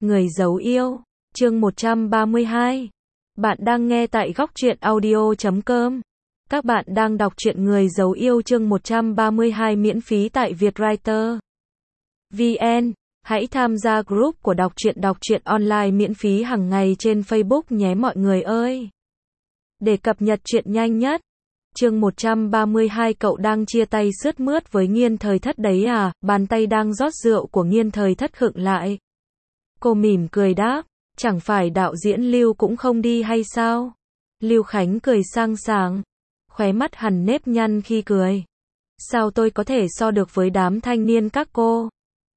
Người giấu yêu, chương 132. Bạn đang nghe tại góc truyện audio.com. Các bạn đang đọc truyện Người giấu yêu chương 132 miễn phí tại Vietwriter VN. Hãy tham gia group của đọc truyện online miễn phí hàng ngày trên Facebook nhé mọi người ơi. Để cập nhật truyện nhanh nhất. Chương 132 cậu đang chia tay sướt mướt với Nghiên Thời Thất đấy à? Bàn tay đang rót rượu của Nghiên Thời Thất khựng lại. Cô mỉm cười đáp, chẳng phải đạo diễn Lưu cũng không đi hay sao? Lưu Khánh cười sang sảng, khóe mắt hằn nếp nhăn khi cười. Sao tôi có thể so được với đám thanh niên các cô?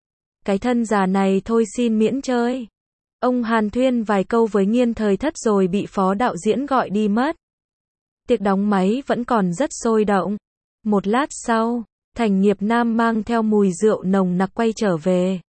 Cái thân già này thôi xin miễn chơi. Ông hàn thuyên vài câu với Nghiên Thời Thất rồi bị phó đạo diễn gọi đi mất. Tiệc đóng máy vẫn còn rất sôi động. Một lát sau, Thành Nghiệp Nam mang theo mùi rượu nồng nặc quay trở về.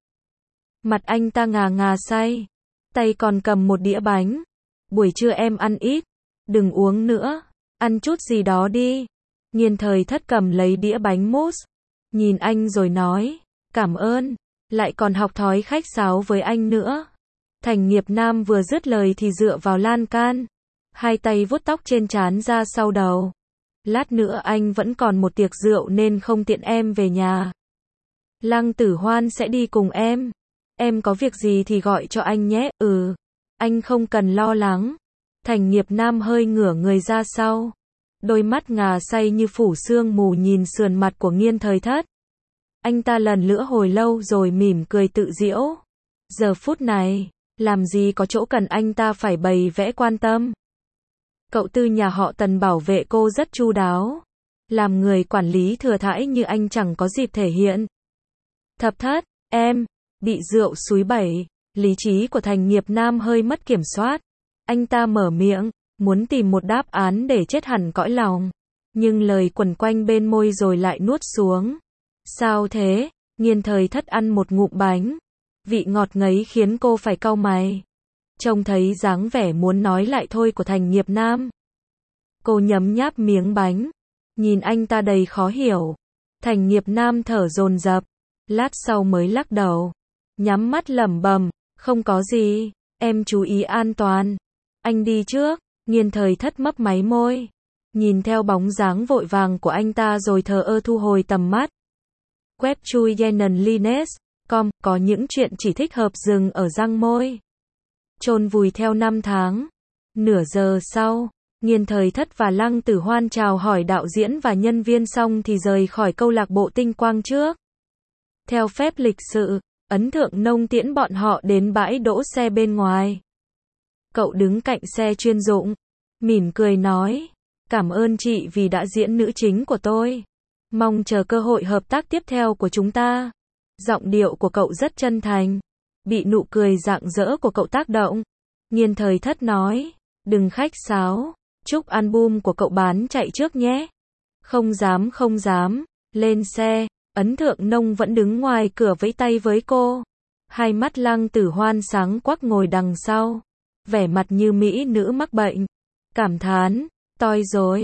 Mặt anh ta ngà ngà say, tay còn cầm một đĩa bánh. Buổi trưa em ăn ít, đừng uống nữa, ăn chút gì đó đi. Nghiên Thời Thất cầm lấy đĩa bánh mousse, nhìn anh rồi nói, cảm ơn, lại còn học thói khách sáo với anh nữa. Thành Nghiệp Nam vừa dứt lời thì dựa vào lan can, hai tay vuốt tóc trên trán ra sau đầu. Lát nữa anh vẫn còn một tiệc rượu nên không tiện em về nhà. Lăng Tử Hoan sẽ đi cùng em. Em có việc gì thì gọi cho anh nhé. Anh không cần lo lắng. Thành Nghiệp Nam hơi ngửa người ra sau, đôi mắt ngà say như phủ sương mù nhìn sườn mặt của Nghiên Thời Thất. Anh ta lần nữa hồi lâu rồi mỉm cười tự giễu. Giờ phút này, làm gì có chỗ cần anh ta phải bày vẽ quan tâm. Cậu Tư nhà họ Tần bảo vệ cô rất chu đáo. Làm người quản lý thừa thãi như anh chẳng có dịp thể hiện. Thập Thất, em bị rượu xúi bẩy, lý trí của Thành Nghiệp Nam hơi mất kiểm soát. Anh ta mở miệng, muốn tìm một đáp án để chết hẳn cõi lòng. Nhưng lời quẩn quanh bên môi rồi lại nuốt xuống. Sao thế? Nghiên Thời Thất ăn một ngụm bánh. Vị ngọt ngấy khiến cô phải cau mày. Trông thấy dáng vẻ muốn nói lại thôi của Thành Nghiệp Nam. Cô nhấm nháp miếng bánh, nhìn anh ta đầy khó hiểu. Thành Nghiệp Nam thở dồn dập, lát sau mới lắc đầu, nhắm mắt lẩm bẩm, không có gì, em chú ý an toàn. Anh đi trước. Nghiên Thời Thất mấp máy môi, nhìn theo bóng dáng vội vàng của anh ta rồi thờ ơ thu hồi tầm mắt. Web chui yenenlines.com có những chuyện chỉ thích hợp dừng ở răng môi. Chôn vùi theo năm tháng. Nửa giờ sau, Nghiên Thời Thất và Lăng Tử Hoan chào hỏi đạo diễn và nhân viên xong thì rời khỏi câu lạc bộ Tinh Quang trước. Theo phép lịch sự, Ấn Thượng Nông tiễn bọn họ đến bãi đỗ xe bên ngoài. Cậu đứng cạnh xe chuyên dụng, mỉm cười nói, cảm ơn chị vì đã diễn nữ chính của tôi. Mong chờ cơ hội hợp tác tiếp theo của chúng ta. Giọng điệu của cậu rất chân thành. Bị nụ cười rạng rỡ của cậu tác động, Nghiên Thời Thất nói, đừng khách sáo, chúc album của cậu bán chạy trước nhé. Không dám, lên xe. Ấn Thượng Nông vẫn đứng ngoài cửa vẫy tay với cô. Hai mắt Lăng Tử Hoan sáng quắc ngồi đằng sau, vẻ mặt như mỹ nữ mắc bệnh. Cảm thán, toi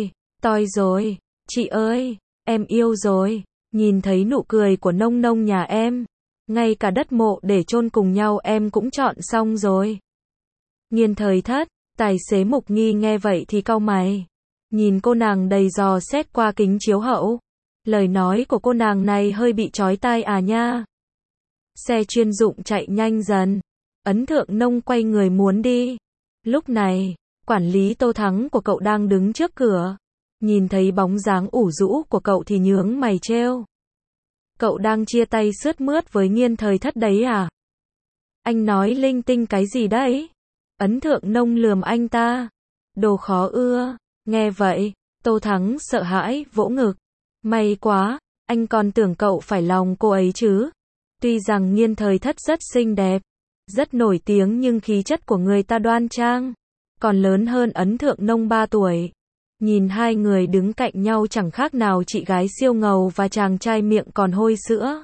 rồi, chị ơi, em yêu rồi. Nhìn thấy nụ cười của Nông Nông nhà em, ngay cả đất mộ để chôn cùng nhau em cũng chọn xong rồi. Nghiên Thời Thất, tài xế Mục Nghi nghe vậy thì cau mày, nhìn cô nàng đầy dò xét qua kính chiếu hậu. Lời nói của cô nàng này hơi bị chói tai à nha. Xe chuyên dụng chạy nhanh dần. Ấn Thượng Nông quay người muốn đi. Lúc này, quản lý Tô Thắng của cậu đang đứng trước cửa. Nhìn thấy bóng dáng ủ rũ của cậu thì nhướng mày trêu. Cậu đang chia tay sướt mướt với Nghiên Thời Thất đấy à? Anh nói linh tinh cái gì đấy? Ấn Thượng Nông lườm anh ta. Đồ khó ưa. Nghe vậy, Tô Thắng sợ hãi vỗ ngực. May quá, anh còn tưởng cậu phải lòng cô ấy chứ. Tuy rằng Nghiên Thời Thất rất xinh đẹp, rất nổi tiếng nhưng khí chất của người ta đoan trang, còn lớn hơn Ấn Thượng Nông 3 tuổi. Nhìn hai người đứng cạnh nhau chẳng khác nào chị gái siêu ngầu và chàng trai miệng còn hôi sữa.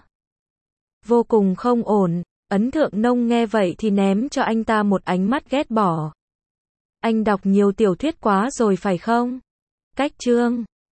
Vô cùng không ổn. Ấn Thượng Nông nghe vậy thì ném cho anh ta một ánh mắt ghét bỏ. Anh đọc nhiều tiểu thuyết quá rồi phải không? Cách chương